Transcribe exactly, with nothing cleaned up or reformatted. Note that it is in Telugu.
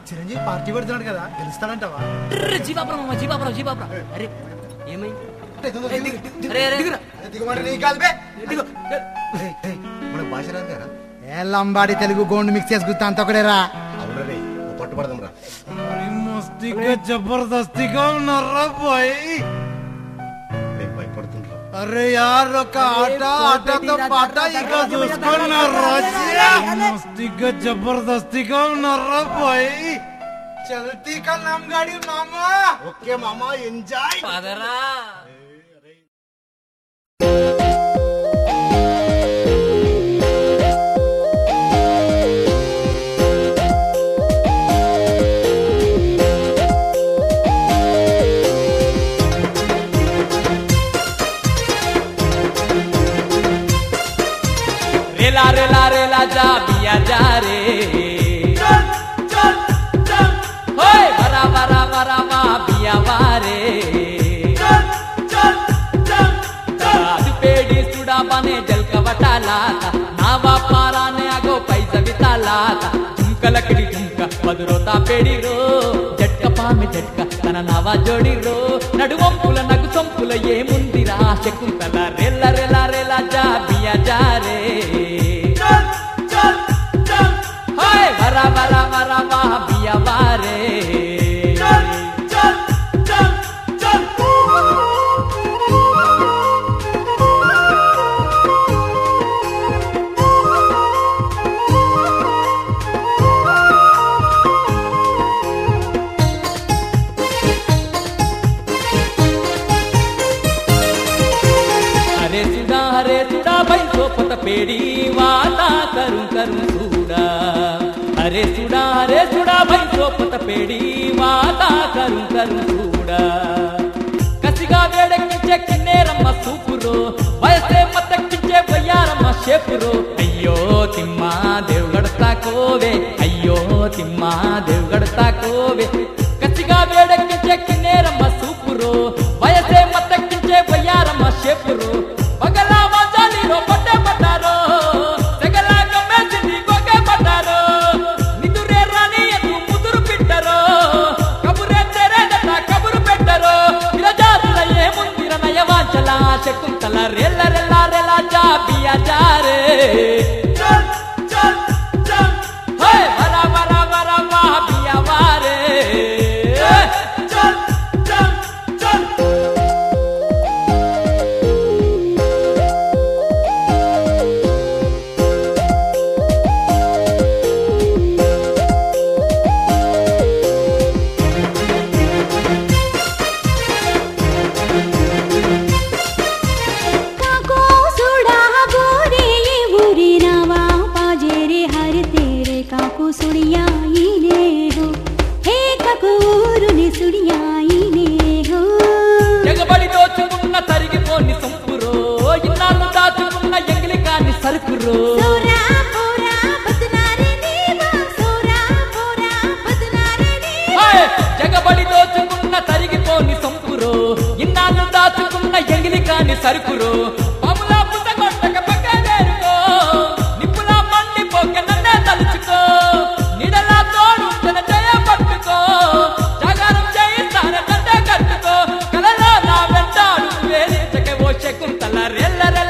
చిరంజీవి పార్టీ పెడుతున్నాడు కదా, గెలుస్తాడంటావా? జీవాపురం జీవాపురం జీవాపురం. అరే ఏమైంది? మన భాష రాదు కదా. ఏ లంబాడి తెలుగు గోండు మిక్స్ చేసి గుర్తా అంత ఒకడేరా. అవునరే పట్టుబడదాం రా. మస్తీగా జబర్దస్తిగా ఉన్నారా బాయ్. భయపడుతుండ్రా. అరే యార్ ఒక ఆట ఆటతో పాట ఇక చూసుకున్నారా. మస్తీగా జబర్దస్తిగా ఉన్నారా బాయ్. చల్తీ కా నామ్ గాడి మామా. ఓకే మామా, ఎంజాయ్. పదరా. रेला रेला रेला जा बिया जा रे. चल चल चल होय बरा बरा बरा मा बिया वारे. चल चल चल चल आज पेड़ी सुडा बने जल का वटाला था. नावा पारा ने आगो पैसा बिताला था. झुमका लकड़ी झुमका मधुरोता पेड़ी रो. झटका पामे झटका तन नावा जोड़ी रो. नडुवंपुल नगु संपुल ये मुंदिरा शकुंतल रेला रेला रेला जा बिया जा रे. बरा बरा बरा वाह बिया बारे. चल चल चल चल हरे सुडा हरे सुडा भाई सोपत पेड़ी वाता करूं करूं सुडा. अरे सुडा अरे सुडा भाई सोपत पेड़ी वाता करूं करूं सुडा. कसिगा वेडकिंचे किन्नेरम्म सूपुरो. वयसे मत्तक्किंचे वయ్యారమ్మ शेपुरो. अय्यो तिम्मा देवगडता कोवे. अय्यो तिम्मा देवगडता कोवे. कसिगा वेडकिंचे किन्नेरम्మ सूपुरो. वयसे मत्तक्किंचे वయ్యారమ్మ शेपुरो. बगला वाजालीरो पट्टे पट्टारो. सगला गमेजिनी गोगे पट्टारो. शकुंतल रेला रेला रेला जा बिया जा रे. चल चल चल हे बरा बरा बरा वाह बिया वारे. चल चल चल జగబడి దోచుకున్న తరిగిపోని సంపురో. ఇన్నాళ్ళు దాచుకున్న ఎంగిలి కాని సరుకురో. జగబడి దోచుకున్న తరిగిపోని సంపురో. ఇన్నాళ్ళు దాచుకున్న ఎంగిలి కాని సరుకురో. పాములా పుట్టగొట్టక పక్కనేరుకో. నిప్పులా మండిపోక నన్నే తలుచుకో. నిడలా తోడు తన జయ పట్టుకో. జాగారం చేయిస్తాన దండ కట్టుకో. కలలో నా వెంటాడు వేధించకే ఓ శకుంతల రెల్ల